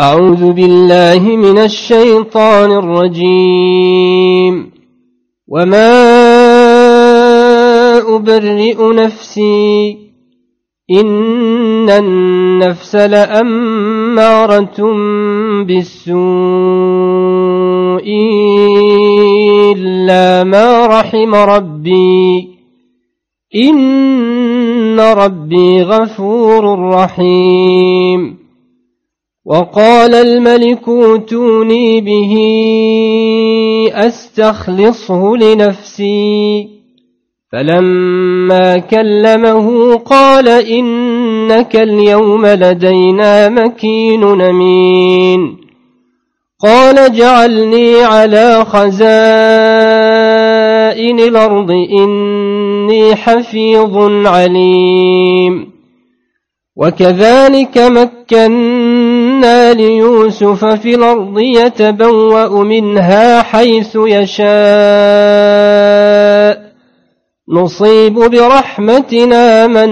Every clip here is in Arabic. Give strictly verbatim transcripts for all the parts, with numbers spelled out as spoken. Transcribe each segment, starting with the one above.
أعوذ بالله من الشيطان الرجيم. وما أبرئ نفسي إن النفس لأمارة بالسوء إلا ما رحم ربي إن ربي غفور رحيم. وقال الملك ائتوني به أستخلصه لنفسي فلما كلمه قال إنك اليوم لدينا مكين أمين. قال اجعلني على خزائن الأرض إني حفيظ عليم. وكذلك مكنا ليوسف في الأرض يتبوأ منها حيث يشاء نصيب برحمتنا من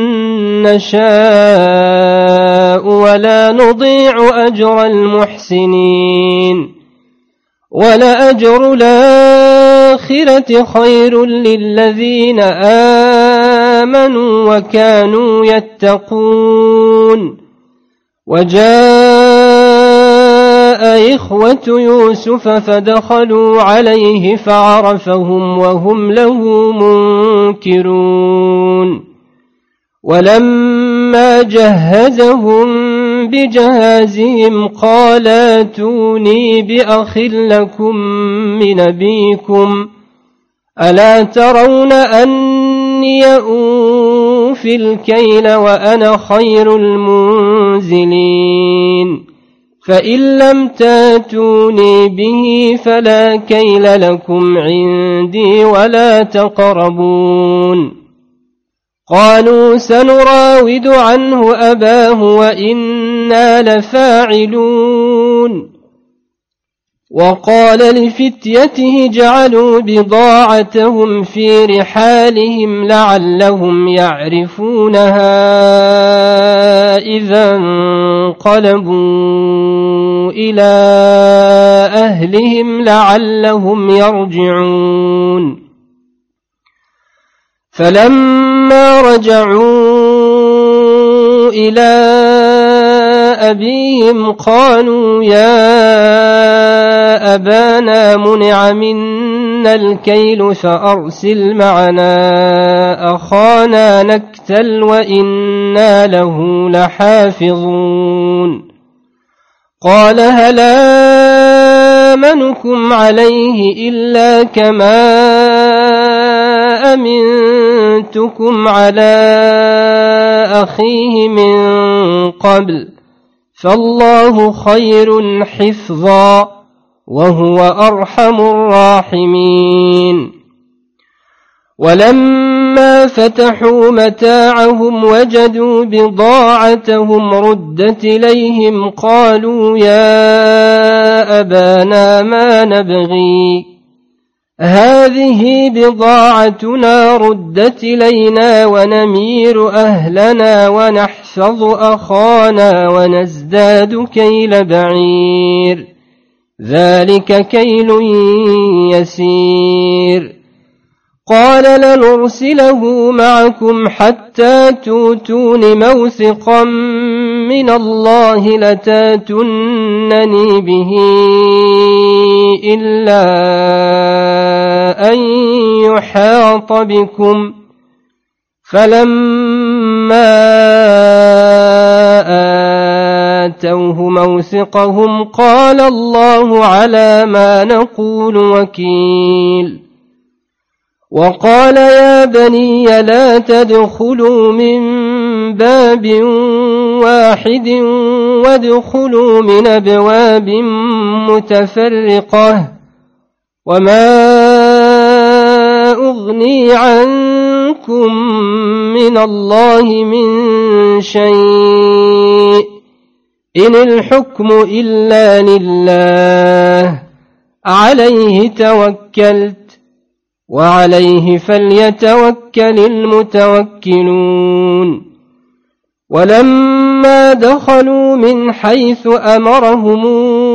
نشاء ولا نضيع أجر المحسنين. ولأجر الآخرة خير للذين آمنوا وكانوا يتقون. وجاء إخوة يوسف فدخلوا عليه فعرفهم وهم له منكرون. ولما جهزهم بجهازهم قال ائتوني بأخ لكم من أبيكم ألا ترون أني أوفي الكيل وأنا خير المنزلين. فإن لم تاتوني به فلا كيل لكم عندي ولا تقربون. قالوا سنراود عنه أباه وإنا لفاعلون. وقال لفتيته جعلوا بضاعتهم في رحالهم لعلهم يعرفونها إذا انقلبوا إلى أهلهم لعلهم يرجعون. فلما رجعوا إلى أبيهم قالوا يا أبانا منع منا الكيل فأرسل معنا أخانا نكتل وإنا له لحافظون. قال هل آمنكم عليه إلا كما أمنتكم على أخيه من قبل فالله خير حفظا وهو أرحم الراحمين. ولما فتحوا متاعهم وجدوا بضاعتهم ردت إليهم قالوا يا أبانا ما نبغي هذه بضاعتنا ردت إلينا ونمير أهلنا ونحفظ أخانا ونزداد كيل بعير ذلك كيل يسير. قال لنرسله معكم حتى توتون موثقا من الله لتاتونني به إلا أن يحاط بكم. فلما آتوه موثقهم قال الله على ما نقول وكيل. وقال يا بني لا تدخلوا من باب واحد وادخلوا من أبواب متفرقة وما أغني عنكم من الله من شيء إن الحكم إلا لله عليه توكلت وعليه فليتوكل المتوكلون. ولما ولما دخلوا من حيث أمرهم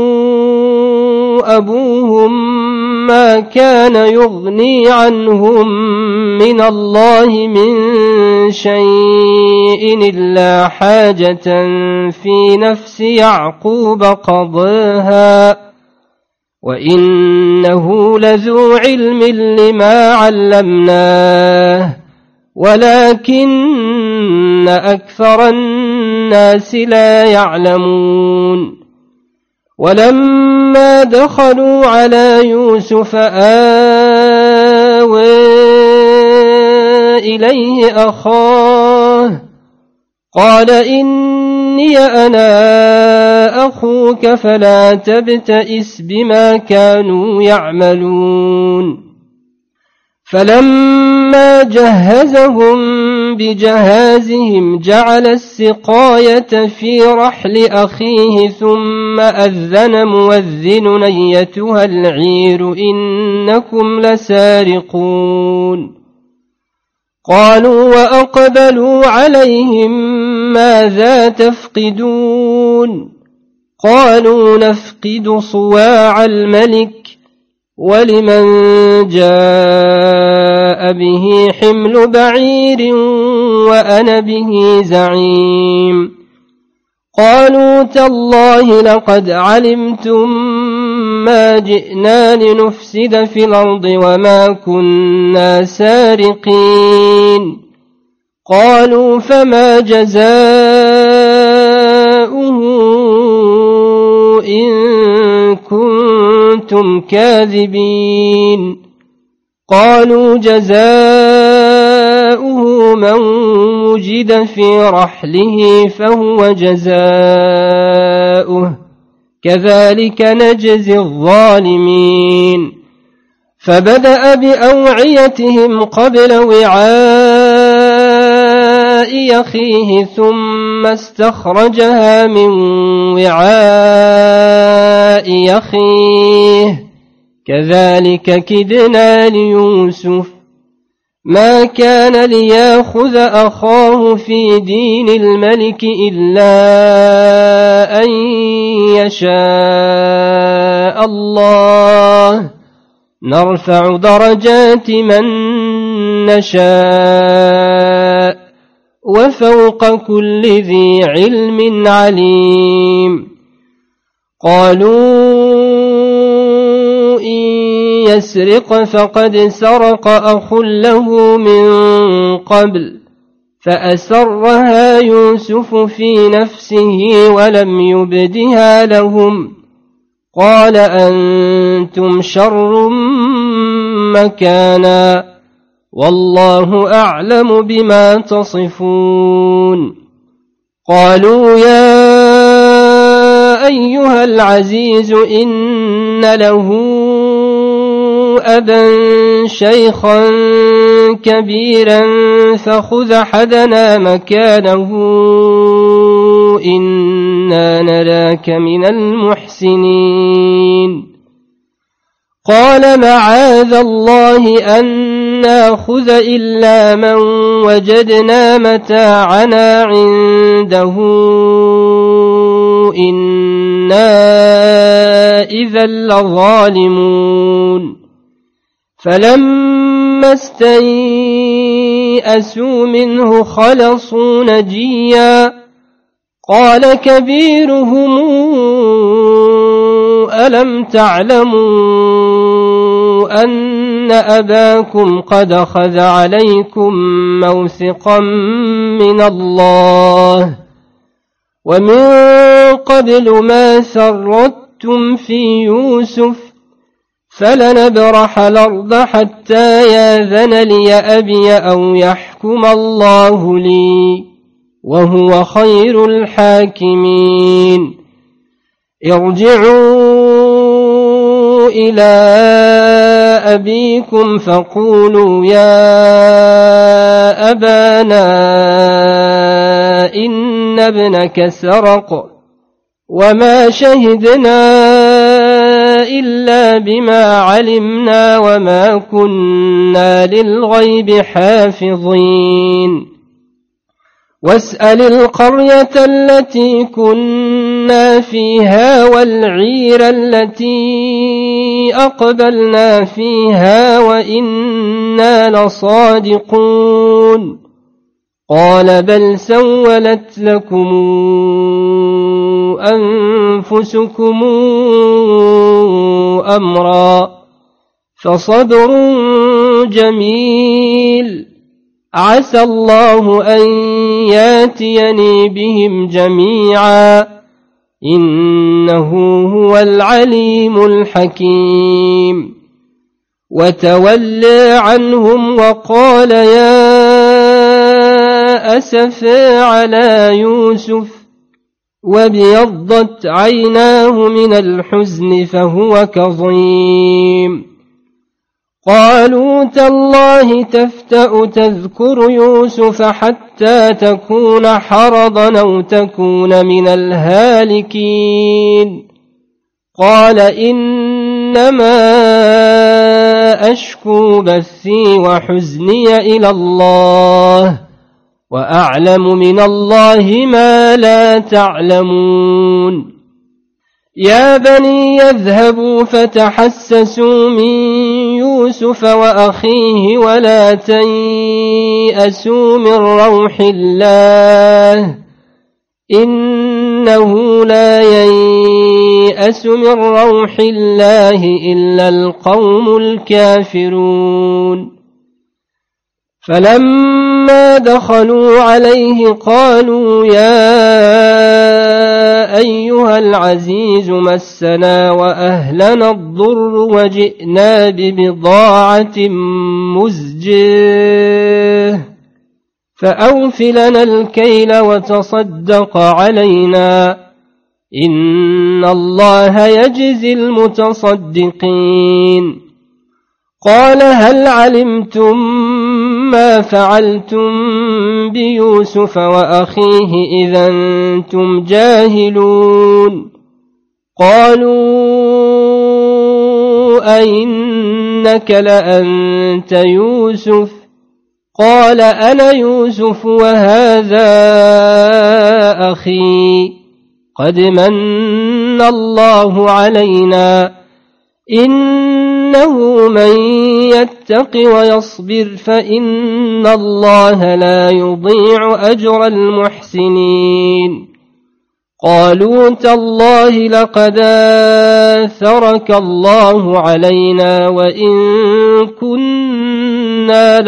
أبوهم ما كان يغني عنهم من الله من شيء إلا حاجة في نفس يعقوب قضاها وإنه لذو علم لما علمناه ولكن أكثر الناس لا يعلمون ولما دخلوا على يوسف آوى إليه أخاه قال إني أنا أخوك فلا تبتئس بما كانوا يعملون فلما جهزهم بجهازهم جعل السقاية في رحل أخيه ثم أذن مؤذن أيتها العير إنكم لسارقون قالوا وأقبلوا عليهم ماذا تفقدون قالوا نفقد صواع الملك ولمن جاء به حمل بعير وأنا به زعيم قالوا تالله لقد علمتم ما جئنا لنفسد في الأرض وما كنا سارقين قالوا فما جزاؤه إن كنتم كاذبين قالوا جزاؤه من وجد في رحله فهو جزاؤه كذلك نجزي الظالمين فبدأ بأوعيتهم قبل وعاء أخيه ثم استخرجها من وعاء أخيه كذلك كدنا ليوسف ما كان ليأخذ أخاه في دين الملك إلا أن يشاء الله نرفع درجات من نشاء وفوق كل ذي علم عليم قالوا إن يسرق فقد سرق أخ له من قبل فأسرها يوسف في نفسه ولم يبدها لهم قال أنتم شر مكانا والله أعلم بما تصفون قالوا يا أيها العزيز إن له أبا شيخا كبيرا فخذ أحدنا مكانه إنا نراك من المحسنين قال معاذ الله أن ناخذ إلا من وجدنا متاعنا عنده إنا إذا لظالمون فلما استيئسوا منه خلصوا نجيا قال كبيرهم ألم تعلموا أن أباكم قد أخذ عليكم موثقا من الله ومن قبل ما ثرتم في يوسف فلنبرح الأرض حتى ياذن لي أبي أو يحكم الله لي وهو خير الحاكمين ارجعوا إلى أبيكم فقولوا يا أبانا إن ابنك سرق وما شهدنا إلا بما علمنا وما كنا للغيب حافظين واسأل القرية التي كنا فيها والعير التي أقبلنا فيها وإنا لصادقون قال بل سولت لكم أنفسكم أمرا فصبر جميل عسى الله أن ياتيني بهم جميعا إنه هو العليم الحكيم وتولى عنهم وقال يا أسفا على يوسف وابيضت عيناه من الحزن فهو كظيم قالوا تالله تفتأ تذكر يوسف حتى تكون حرضا أو تكون من الهالكين قال إنما أشكو بثي وحزني إلى الله وأعلم من الله ما لا تعلمون يا بني يذهبوا فتحسسوا من يوسف وأخيه ولا تيأسوا من روح الله إنه لا ييأس من روح الله إلا القوم الكافرون فلما دخلوا عليه قالوا يا أيها العزيز مسنا وأهلنا الضر وجئنا ببضاعة مزجاه فأوف لنا الكيل وتصدق علينا إن الله يجزي المتصدقين قال هل علمتم ما فعلتم بيوسف وأخيه إذا أنتم جاهلون قالوا أئنك لأنت يوسف قال أنا يوسف وهذا أخي قد من الله علينا إنه من يتق ويصبر فإن الله لا يضيع أجر المحسنين قالوا تالله لقد آثرك الله علينا وإن كنا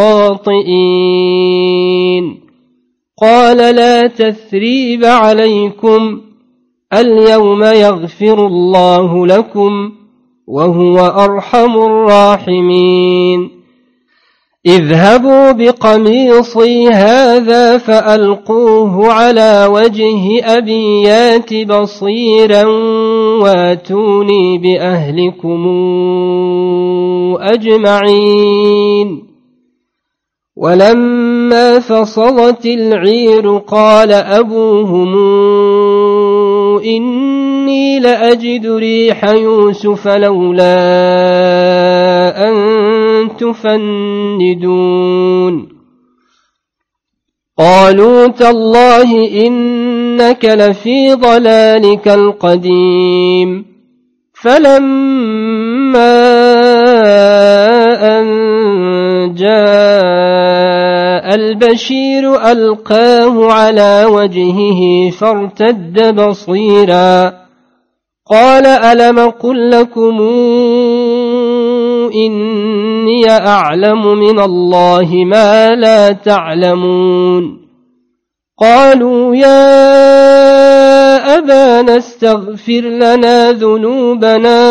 لخاطئين قال لا تثريب عليكم اليوم يغفر الله لكم وهو أرحم الراحمين اذهبوا بقميصي هذا فألقوه على وجه أبي يات بصيرا واتوني بأهلكم أجمعين ولما فصلت العير قال أبوهم إني لأجد ريح يوسف لولا أن تفندون قالوا تالله إنك لفي ضلالك القديم فلما أن جاء البشير ألقاه على وجهه فارتد بصيرا قال ألم قل لكم إني أعلم من الله ما لا تعلمون قالوا يا أبانا استغفر لنا ذنوبنا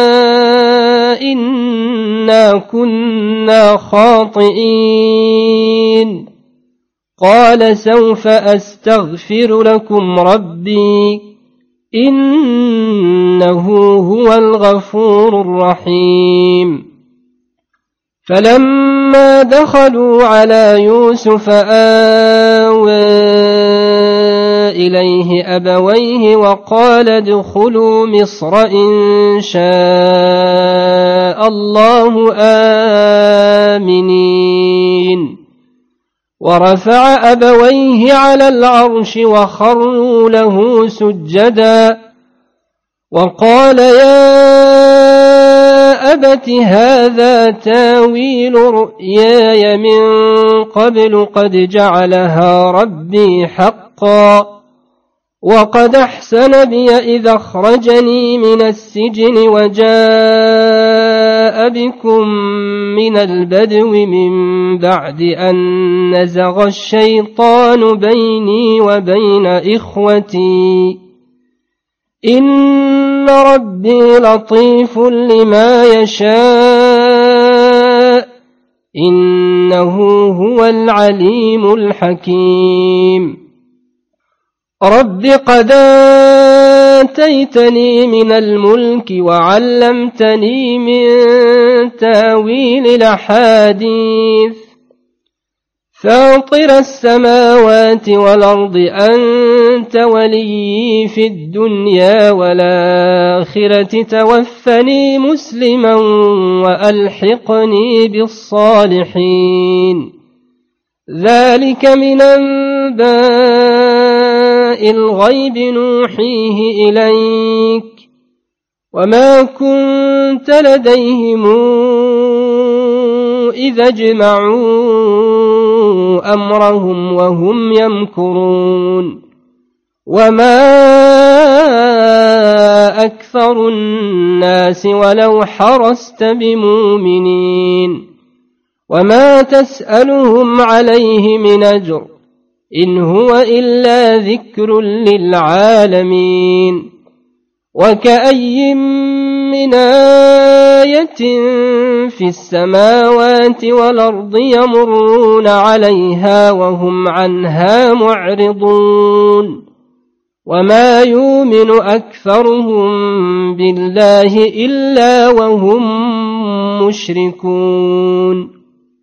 إنا كنا خاطئين قال سوف أستغفر لكم ربي إنه هو الغفور الرحيم فلما دخلوا على يوسف آوى إليه أبويه وقال ادخلوا مصر إن شاء الله آمنين ورفع أبويه على العرش وخروا له سجدا وقال يا أبت هذا تاويل رؤياي من قبل قد جعلها ربي حقا وقد أحسن بي إذا أخرجني من السجن وجاء بكم من البدو من بعد أن نزغ الشيطان بيني وبين إخوتي إن ربي لطيف لما يشاء إنه هو العليم الحكيم رب قد آتيتني من الملك وعلمتني من تاويل الأحاديث فاطر السماوات والأرض أنت وليي في الدنيا والآخرة توفني مسلما وألحقني بالصالحين ذلك من أنباء الغيب نوحيه إليك وما كنت لديهم إذا اجمعوا أمرهم وهم يمكرون وما أكثر الناس ولو حرصت بمؤمنين وما تسألهم عليه من أجر إن هو إلا ذكر للعالمين وكأي من آية في السماوات والأرض يمرون عليها وهم عنها معرضون وما يؤمن أكثرهم بالله إلا وهم مشركون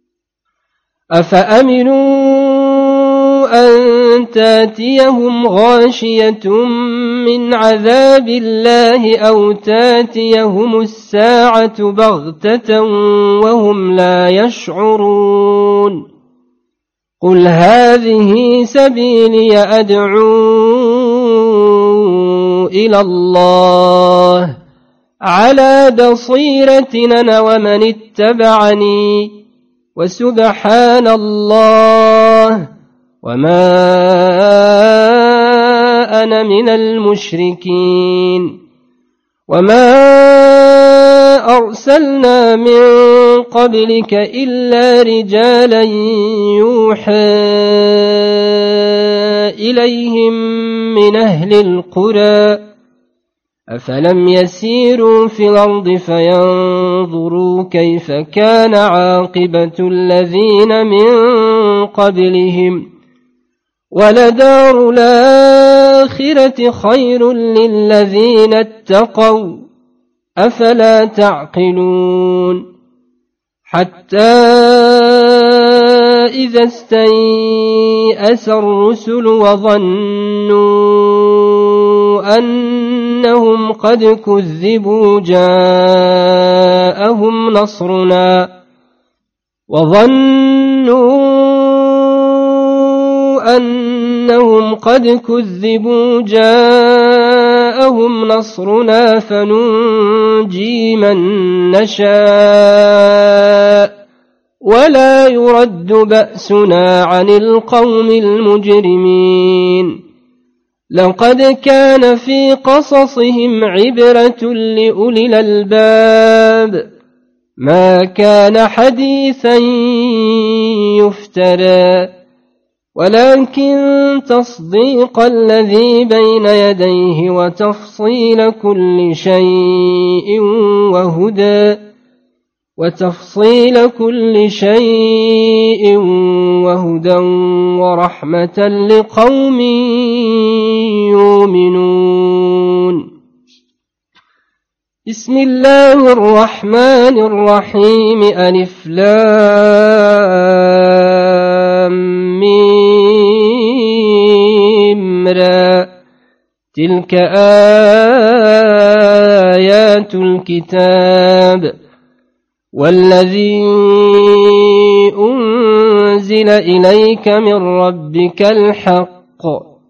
أفأمنوا أن تاتيهم غاشية من عذاب الله أو تاتيهم الساعة بغتة وهم لا يشعرون قل هذه سبيلي أدعو إلى الله على بصيرة أنا ومن اتبعني وسبحان الله وما أنا من المشركين وما أرسلنا من قبلك إلا رجالا يوحى إليهم من أهل القرى أفلم يسيروا في الأرض فينظروا كيف كان عاقبة الذين من قبلهم ولدار الآخرة خير للذين اتقوا أفلا تعقلون حتى إذا استيأس الرسل وظنوا أنهم قد كذبوا جاءهم نصرنا وظنوا أنهم قد كذبوا جاءهم نصرنا فننجي من نشاء ولا يرد بأسنا عن القوم المجرمين لقد كان في قصصهم عبرة لأولي الألباب ما كان حديثا يفترى ولكن تصديق الذي بين يديه وتفصيل كل شيء وهدى وتفصيل كل شيء وهدى ورحمة لقوم يؤمنون بسم الله الرحمن الرحيم ألف لام ميم را تلك آيات الكتاب والذي أنزل إليك من ربك الحق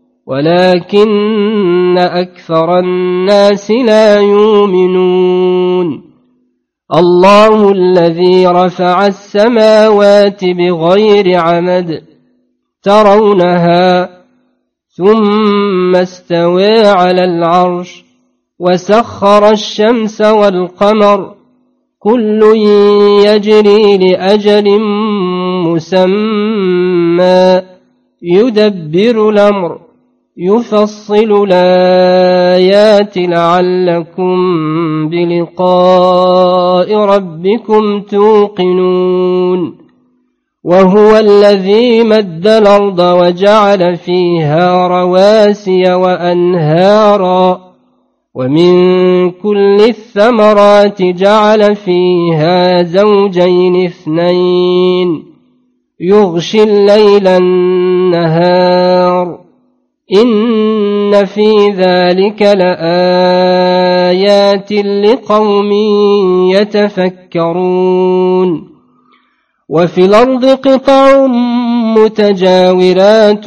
ولكن أكثر الناس لا يؤمنون الله الذي رفع السماوات بغير عمد ترونها ثم استوى على العرش وسخر الشمس والقمر كل يجري لأجل مسمى يدبر الأمر يفصل الآيات لعلكم بلقاء ربكم توقنون وهو الذي مد الأرض وجعل فيها رواسي وأنهارا ومن كل الثمرات جعل فيها زوجين اثنين يغشي الليل النهار إن في ذلك لآيات لقوم يتفكرون وفي الأرض قطع متجاورات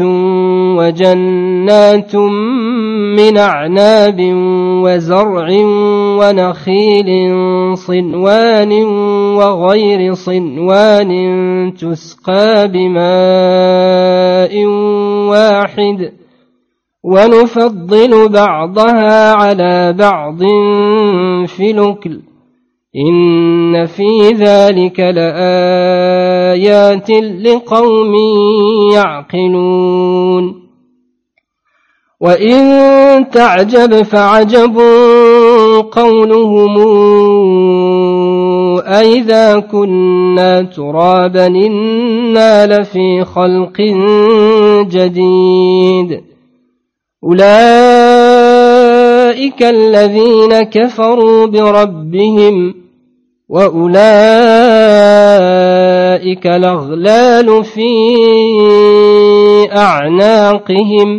وجنات من أعناب وزرع ونخيل صنوان وغير صنوان تسقى بماء واحد ونفضل بعضها على بعض في الأكل إن في ذلك لآيات لقوم يعقلون وإن تعجب فعجب قولهم أئذا كنا ترابا إنا لفي خلق جديد أولئك الذين كفروا بربهم وأولئك الأغلال في أعناقهم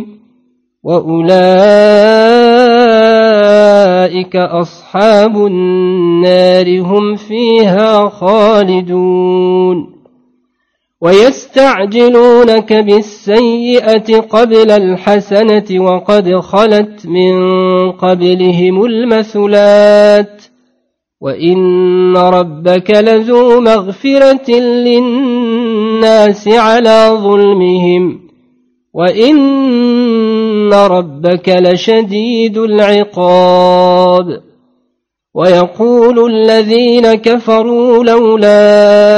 وأولئك أصحاب النار هم فيها خالدون ويستعجلونك بالسيئة قبل الحسنة وقد خلت من قبلهم المثلات وإن ربك لذو مغفرة للناس على ظلمهم وإن ربك لشديد العقاب ويقول الذين كفروا لولا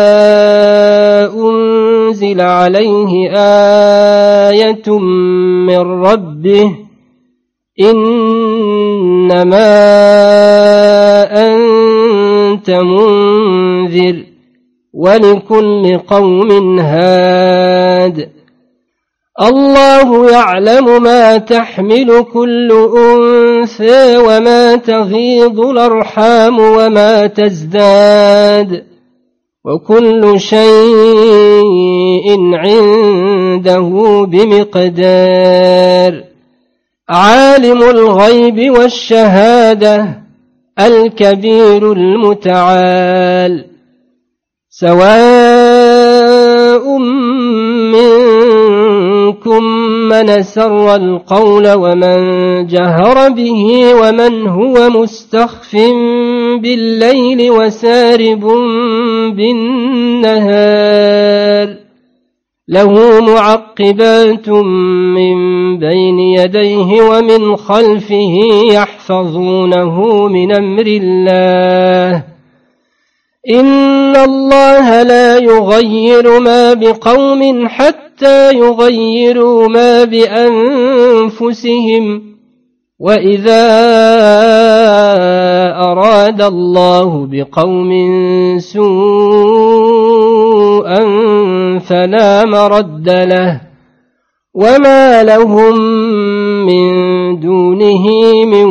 أنزل عليه آية من ربه إنما أنت منذر ولكل قوم هاد الله يعلم ما تحمل كل أنثى وما تغيض الأرحام وما تزداد وكل شيء عنده بمقدار عالم الغيب والشهادة الكبير المتعال سواء منكم من سر القول ومن جهر به ومن هو مستخف بالليل وسارب بالنهار له معقبات من بين يديه ومن خلفه يحفظونه من أمر الله إن الله لا يغير ما بقوم حتى يغيروا ما بأنفسهم وإذا أراد الله بقوم سوءا فلا مرد له وما لهم من دونه من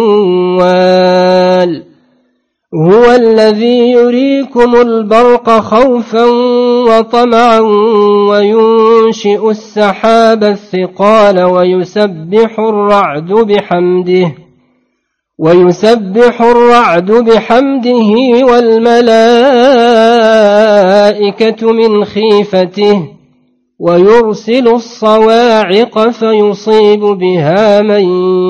وال هو الذي يريكم البرق خوفا وطمعا وينشئ السحاب الثقال ويسبح الرعد بحمده ويسبح الرعد بحمده والملائكة من خيفته ويرسل الصواعق فيصيب بها من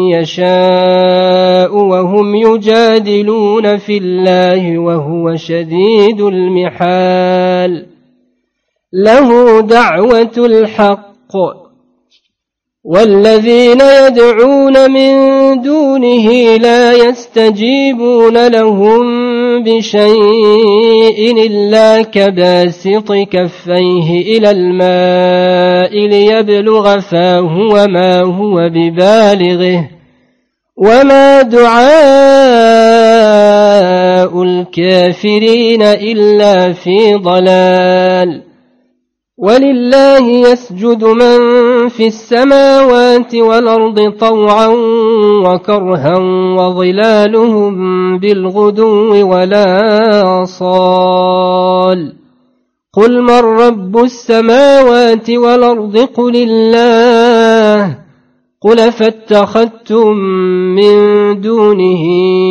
يشاء وهم يجادلون في الله وهو شديد المحال له دعوة الحق والذين يدعون من دونه لا يستجيبون لهم بشيء إلا كباسط كفيه إلى الماء ليبلغ فاه وما هو ببالغه وما دعاء الكافرين إلا في ضلال ولله يسجد من في السماوات والأرض طوعا وكرها وظلالهم بالغدو ولا صال قل من رب السماوات والأرض قل الله قل فاتخذتم من دونه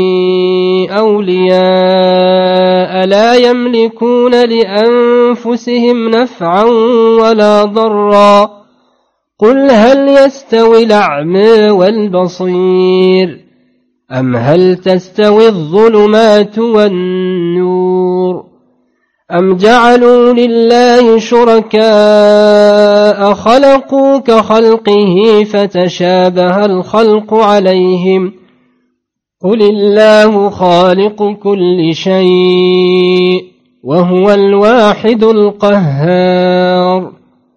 أولياء لا يملكون لأنفسهم نفعا ولا ضرا قل هل يستوي الأعمى والبصير أم هل تستوي الظلمات والنور أم جعلوا لله شركاء خلقوا كخلقه فتشابه الخلق عليهم قل الله خالق كل شيء وهو الواحد القهار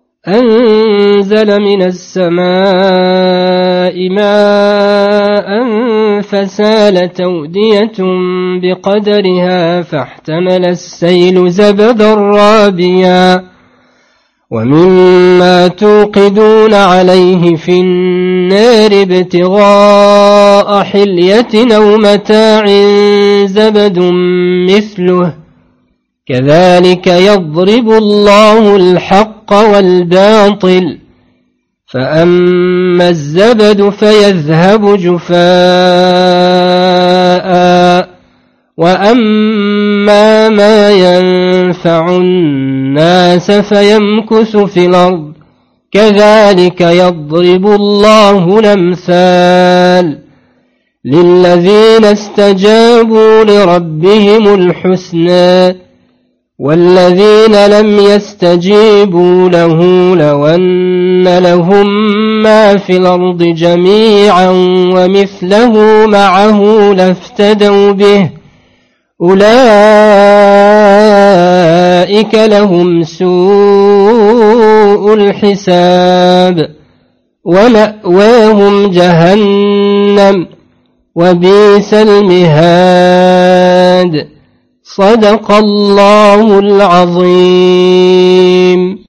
أنزل من السماء ماء فسالت أودية بقدرها فاحتمل السيل زبدا رابيا ومما توقدون عليه في النار ابتغاء حلية أو متاع زبد مثله كذلك يضرب الله الحق والباطل فأما الزبد فيذهب جفاء وأما ما ينفع الناس فيمكث في الأرض كذلك يضرب الله الأمثال للذين استجابوا لربهم الحسنى والذين لم يستجيبوا له لو أن لهم ما في الأرض جميعا ومثله معه لافتدوا به أولئك لهم سوء الحساب ومأواهم جهنم وبئس المهاد صدق الله العظيم.